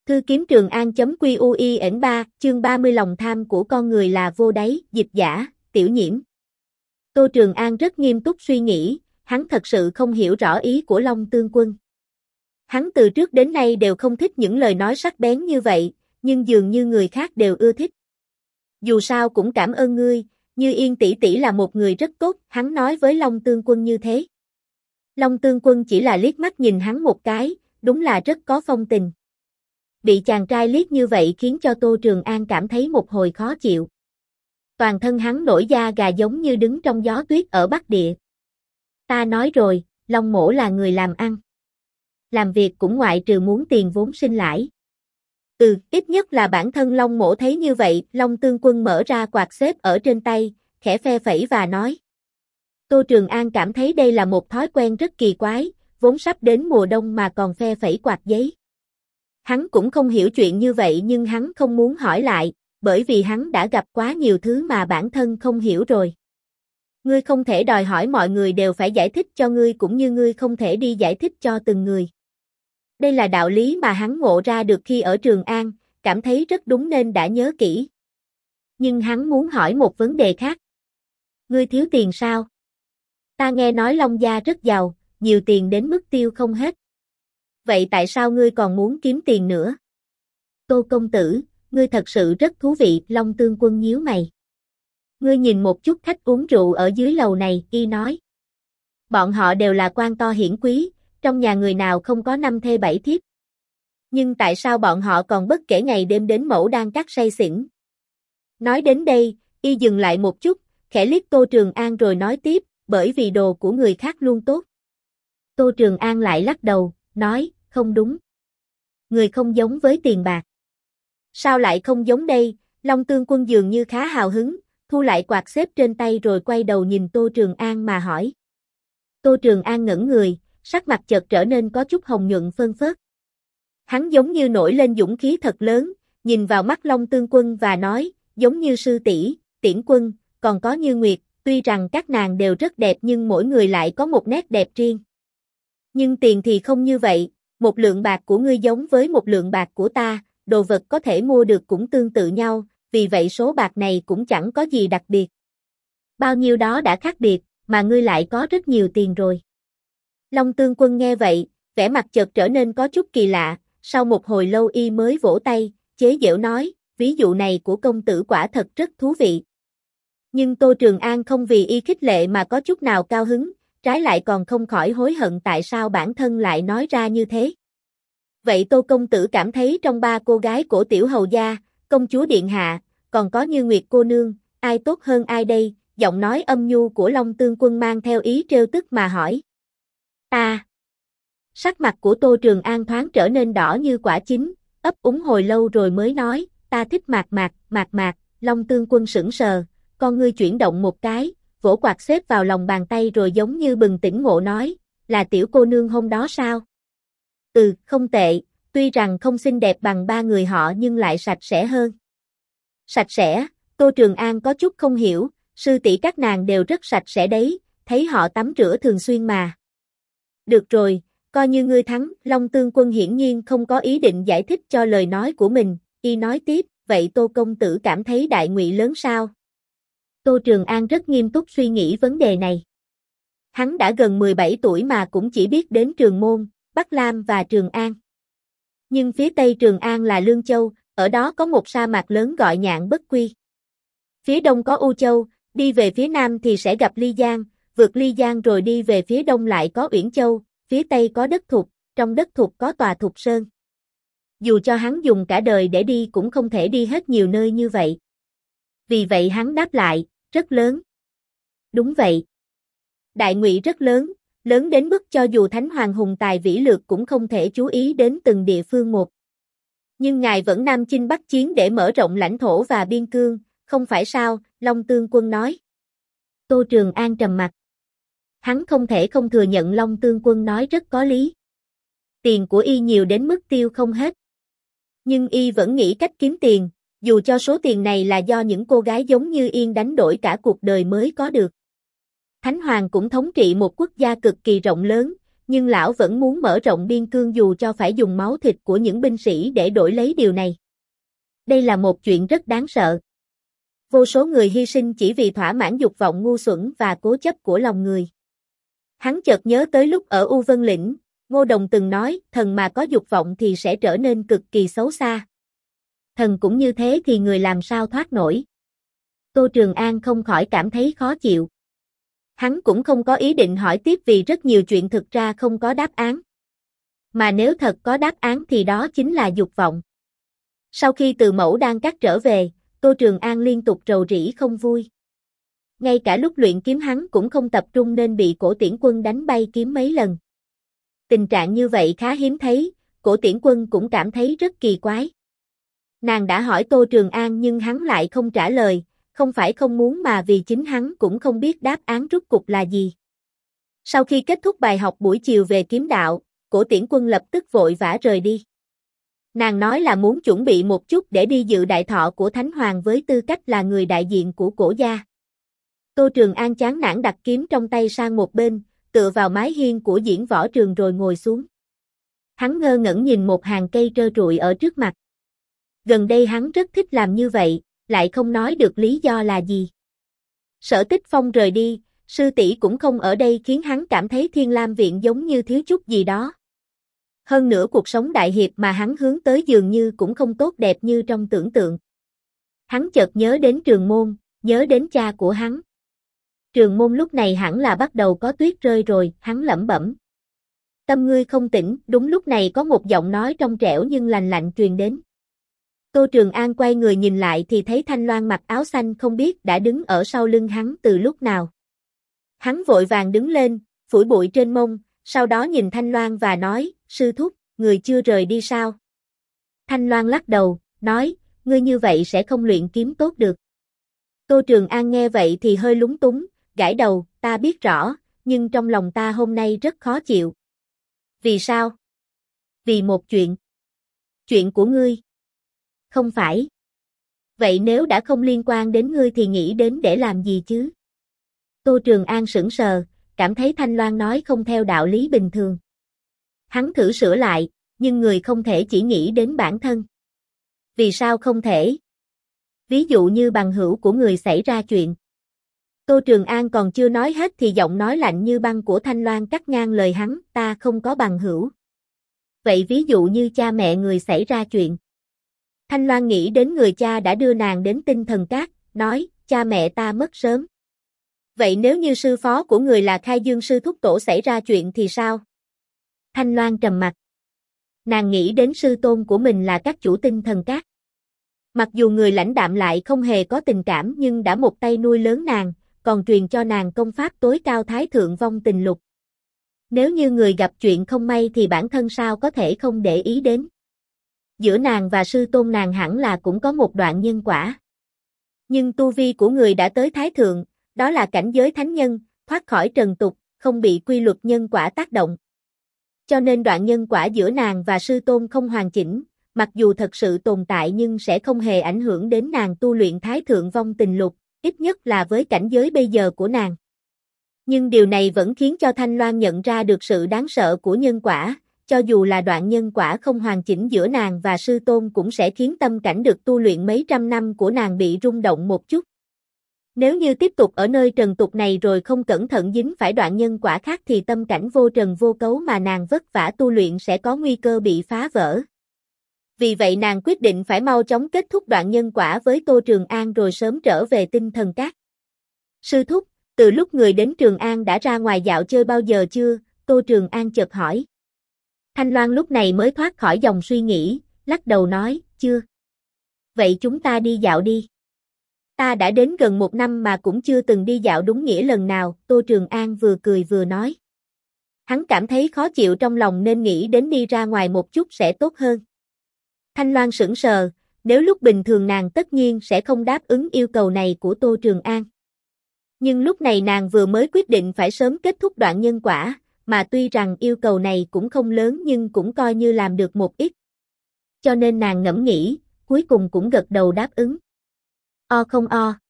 Thư kiếm Trường An.QUIN3, chương 30 lòng tham của con người là vô đáy, dịch giả, Tiểu Nhiễm. Tô Trường An rất nghiêm túc suy nghĩ, hắn thật sự không hiểu rõ ý của Long Tương Quân. Hắn từ trước đến nay đều không thích những lời nói sắc bén như vậy, nhưng dường như người khác đều ưa thích. Dù sao cũng cảm ơn ngươi, Như Yên tỷ tỷ là một người rất tốt, hắn nói với Long Tương Quân như thế. Long Tương Quân chỉ là liếc mắt nhìn hắn một cái, đúng là rất có phong tình. Bị chàng trai liếc như vậy khiến cho Tô Trường An cảm thấy một hồi khó chịu. Toàn thân hắn nổi da gà giống như đứng trong gió tuyết ở Bắc Địa. Ta nói rồi, Long mỗ là người làm ăn. Làm việc cũng ngoại trừ muốn tiền vốn sinh lãi. Ít nhất là bản thân Long mỗ thấy như vậy. Long Tương Quân mở ra quạt xếp ở trên tay, khẽ phe phẩy và nói. Tô Trường An cảm thấy đây là một thói quen rất kỳ quái, vốn sắp đến mùa đông mà còn phe phẩy quạt giấy. Hắn cũng không hiểu chuyện như vậy nhưng hắn không muốn hỏi lại, bởi vì hắn đã gặp quá nhiều thứ mà bản thân không hiểu rồi. Ngươi không thể đòi hỏi mọi người đều phải giải thích cho ngươi cũng như ngươi không thể đi giải thích cho từng người. Đây là đạo lý mà hắn ngộ ra được khi ở Trường An, cảm thấy rất đúng nên đã nhớ kỹ. Nhưng hắn muốn hỏi một vấn đề khác. Ngươi thiếu tiền sao? Ta nghe nói Long gia rất giàu, nhiều tiền đến mức tiêu không hết. Vậy tại sao ngươi còn muốn kiếm tiền nữa? Tô công tử, ngươi thật sự rất thú vị, Long Tương Quân nhíu mày. Ngươi nhìn một chút khách uống rượu ở dưới lầu này, y nói. Bọn họ đều là quan to hiển quý, trong nhà người nào không có 5 thê 7 thiếp. Nhưng tại sao bọn họ còn bất kể ngày đêm đến mẫu đang cắt say xỉn? Nói đến đây, y dừng lại một chút, khẽ liếc Tô Trường An rồi nói tiếp, bởi vì đồ của người khác luôn tốt. Tô Trường An lại lắc đầu, nói, không đúng. Người không giống với tiền bạc. Sao lại không giống đây? Long Tương Quân dường như khá hào hứng, thu lại quạt xếp trên tay rồi quay đầu nhìn Tô Trường An mà hỏi. Tô Trường An ngẩn người, sắc mặt chợt trở nên có chút hồng nhuận phơn phớt. Hắn giống như nổi lên dũng khí thật lớn, nhìn vào mắt Long Tương Quân và nói, giống như sư tỷ, Tiễn Quân, còn có Như Nguyệt, tuy rằng các nàng đều rất đẹp nhưng mỗi người lại có một nét đẹp riêng. Nhưng tiền thì không như vậy, một lượng bạc của ngươi giống với một lượng bạc của ta, đồ vật có thể mua được cũng tương tự nhau, vì vậy số bạc này cũng chẳng có gì đặc biệt. Bao nhiêu đó đã khác biệt, mà ngươi lại có rất nhiều tiền rồi. Long Tương Quân nghe vậy, vẻ mặt chợt trở nên có chút kỳ lạ, sau một hồi lâu y mới vỗ tay, chế giễu nói, ví dụ này của công tử quả thật rất thú vị. Nhưng Tô Trường An không vì y khích lệ mà có chút nào cao hứng, trái lại còn không khỏi hối hận tại sao bản thân lại nói ra như thế. Vậy Tô công tử cảm thấy trong 3 cô gái của tiểu hầu gia, công chúa điện hạ, còn có Như Nguyệt cô nương, ai tốt hơn ai đây? Giọng nói âm nhu của Long Tương Quân mang theo ý trêu tức mà hỏi. Ta. Sắc mặt của Tô Trường An thoáng trở nên đỏ như quả chín, ấp úng hồi lâu rồi mới nói, ta thích Mạc. Long Tương Quân sững sờ, con ngươi chuyển động một cái, vỗ quạt xếp vào lòng bàn tay rồi giống như bừng tỉnh ngộ nói, là tiểu cô nương hôm đó sao? Không tệ, tuy rằng không xinh đẹp bằng 3 người họ nhưng lại sạch sẽ hơn. Sạch sẽ, Tô Trường An có chút không hiểu, sư tỷ các nàng đều rất sạch sẽ đấy, thấy họ tắm rửa thường xuyên mà. Được rồi, coi như ngươi thắng, Long Tương Quân hiển nhiên không có ý định giải thích cho lời nói của mình, y nói tiếp, vậy Tô công tử cảm thấy đại ngụy lớn sao? Tô Trường An rất nghiêm túc suy nghĩ vấn đề này. Hắn đã gần 17 tuổi mà cũng chỉ biết đến Trường Môn, Bắc Lam và Trường An. Nhưng phía tây Trường An là Lương Châu, ở đó có một sa mạc lớn gọi Nhạn Bất Quy. Phía đông có U Châu, đi về phía nam thì sẽ gặp Ly Giang, vượt Ly Giang rồi đi về phía đông lại có Uyển Châu, phía tây có đất Thục, trong đất Thục có tòa Thục Sơn. Dù cho hắn dùng cả đời để đi cũng không thể đi hết nhiều nơi như vậy. Vì vậy hắn đáp lại, rất lớn. Đúng vậy. Đại ngụy rất lớn, lớn đến mức cho dù Thánh Hoàng hùng tài vĩ lược cũng không thể chú ý đến từng địa phương một. Nhưng ngài vẫn nam chinh bắc chiến để mở rộng lãnh thổ và biên cương, không phải sao? Long Tương Quân nói. Tô Trường An trầm mặt. Hắn không thể không thừa nhận Long Tương Quân nói rất có lý. Tiền của y nhiều đến mức tiêu không hết. Nhưng y vẫn nghĩ cách kiếm tiền, dù cho số tiền này là do những cô gái giống như Yên đánh đổi cả cuộc đời mới có được. Thánh Hoàng cũng thống trị một quốc gia cực kỳ rộng lớn, nhưng lão vẫn muốn mở rộng biên cương dù cho phải dùng máu thịt của những binh sĩ để đổi lấy điều này. Đây là một chuyện rất đáng sợ. Vô số người hy sinh chỉ vì thỏa mãn dục vọng ngu xuẩn và cố chấp của lòng người. Hắn chợt nhớ tới lúc ở U Vân Lĩnh, Ngô Đồng từng nói, thần mà có dục vọng thì sẽ trở nên cực kỳ xấu xa. Thần cũng như thế thì người làm sao thoát nổi. Tô Trường An không khỏi cảm thấy khó chịu. Hắn cũng không có ý định hỏi tiếp vì rất nhiều chuyện thực ra không có đáp án. Mà nếu thật có đáp án thì đó chính là dục vọng. Sau khi từ Mẫu Đan Các trở về, Tô Trường An liên tục rầu rĩ không vui. Ngay cả lúc luyện kiếm hắn cũng không tập trung nên bị Cổ Tiễn Quân đánh bay kiếm mấy lần. Tình trạng như vậy khá hiếm thấy, Cổ Tiễn Quân cũng cảm thấy rất kỳ quái. Nàng đã hỏi Tô Trường An nhưng hắn lại không trả lời, không phải không muốn mà vì chính hắn cũng không biết đáp án rốt cục là gì. Sau khi kết thúc bài học buổi chiều về kiếm đạo, Cổ Tiễn Quân lập tức vội vã rời đi. Nàng nói là muốn chuẩn bị một chút để đi dự đại thọ của Thánh Hoàng với tư cách là người đại diện của Cổ gia. Tô Trường An chán nản đặt kiếm trong tay sang một bên, tựa vào mái hiên của diễn võ trường rồi ngồi xuống. Hắn ngơ ngẩn nhìn một hàng cây trơ trụi ở trước mặt. Gần đây hắn rất thích làm như vậy, lại không nói được lý do là gì. Sở Tích Phong rời đi, sư tỷ cũng không ở đây khiến hắn cảm thấy Thiên Lam Viện giống như thiếu chút gì đó. Hơn nữa cuộc sống đại hiệp mà hắn hướng tới dường như cũng không tốt đẹp như trong tưởng tượng. Hắn chợt nhớ đến Trường Môn, nhớ đến cha của hắn. Trường Môn lúc này hẳn là bắt đầu có tuyết rơi rồi, hắn lẩm bẩm. Tâm ngươi không tỉnh, đúng lúc này có một giọng nói trong trẻo nhưng lành lạnh truyền đến. Tô Trường An quay người nhìn lại thì thấy Thanh Loan mặc áo xanh không biết đã đứng ở sau lưng hắn từ lúc nào. Hắn vội vàng đứng lên, phủi bụi trên mông, sau đó nhìn Thanh Loan và nói, sư thúc, người chưa rời đi sao? Thanh Loan lắc đầu, nói, ngươi như vậy sẽ không luyện kiếm tốt được. Tô Trường An nghe vậy thì hơi lúng túng, gãi đầu, ta biết rõ, nhưng trong lòng ta hôm nay rất khó chịu. Vì sao? Vì một chuyện. Chuyện của ngươi. Không phải. Vậy nếu đã không liên quan đến ngươi thì nghĩ đến để làm gì chứ? Tô Trường An sững sờ, cảm thấy Thanh Loan nói không theo đạo lý bình thường. Hắn thử sửa lại, nhưng người không thể chỉ nghĩ đến bản thân. Vì sao không thể? Ví dụ như bằng hữu của người xảy ra chuyện. Tô Trường An còn chưa nói hết thì giọng nói lạnh như băng của Thanh Loan cắt ngang lời hắn, ta không có bằng hữu. Vậy ví dụ như cha mẹ người xảy ra chuyện. Thanh Loan nghĩ đến người cha đã đưa nàng đến Tinh Thần Các, nói, cha mẹ ta mất sớm. Vậy nếu như sư phó của người là Khai Dương sư thúc tổ xảy ra chuyện thì sao? Thanh Loan trầm mặt. Nàng nghĩ đến sư tôn của mình là các chủ Tinh Thần Các. Mặc dù người lãnh đạm lại không hề có tình cảm nhưng đã một tay nuôi lớn nàng, còn truyền cho nàng công pháp tối cao Thái Thượng Vong Tình Lục. Nếu như người gặp chuyện không may thì bản thân sao có thể không để ý đến. Giữa nàng và sư tôn nàng hẳn là cũng có một đoạn nhân quả. Nhưng tu vi của người đã tới Thái Thượng, đó là cảnh giới thánh nhân, thoát khỏi trần tục, không bị quy luật nhân quả tác động. Cho nên đoạn nhân quả giữa nàng và sư tôn không hoàn chỉnh, mặc dù thật sự tồn tại nhưng sẽ không hề ảnh hưởng đến nàng tu luyện Thái Thượng Vong Tình Lục, ít nhất là với cảnh giới bây giờ của nàng. Nhưng điều này vẫn khiến cho Thanh Loan nhận ra được sự đáng sợ của nhân quả, cho dù là đoạn nhân quả không hoàn chỉnh giữa nàng và sư tôn cũng sẽ khiến tâm cảnh được tu luyện mấy trăm năm của nàng bị rung động một chút. Nếu như tiếp tục ở nơi trần tục này rồi không cẩn thận dính phải đoạn nhân quả khác thì tâm cảnh vô trần vô cấu mà nàng vất vả tu luyện sẽ có nguy cơ bị phá vỡ. Vì vậy nàng quyết định phải mau chóng kết thúc đoạn nhân quả với Tô Trường An rồi sớm trở về Tinh Thần Các. Sư thúc, từ lúc người đến Trường An đã ra ngoài dạo chơi bao giờ chưa? Tô Trường An chợt hỏi. Thanh Loan lúc này mới thoát khỏi dòng suy nghĩ, lắc đầu nói, chưa. Vậy chúng ta đi dạo đi. Ta đã đến gần 1 năm mà cũng chưa từng đi dạo đúng nghĩa lần nào, Tô Trường An vừa cười vừa nói. Hắn cảm thấy khó chịu trong lòng nên nghĩ đến đi ra ngoài một chút sẽ tốt hơn. Thanh Loan sững sờ, nếu lúc bình thường nàng tất nhiên sẽ không đáp ứng yêu cầu này của Tô Trường An. Nhưng lúc này nàng vừa mới quyết định phải sớm kết thúc đoạn nhân quả, mà tuy rằng yêu cầu này cũng không lớn nhưng cũng coi như làm được một ít. Cho nên nàng ngẫm nghĩ, cuối cùng cũng gật đầu đáp ứng. O không o.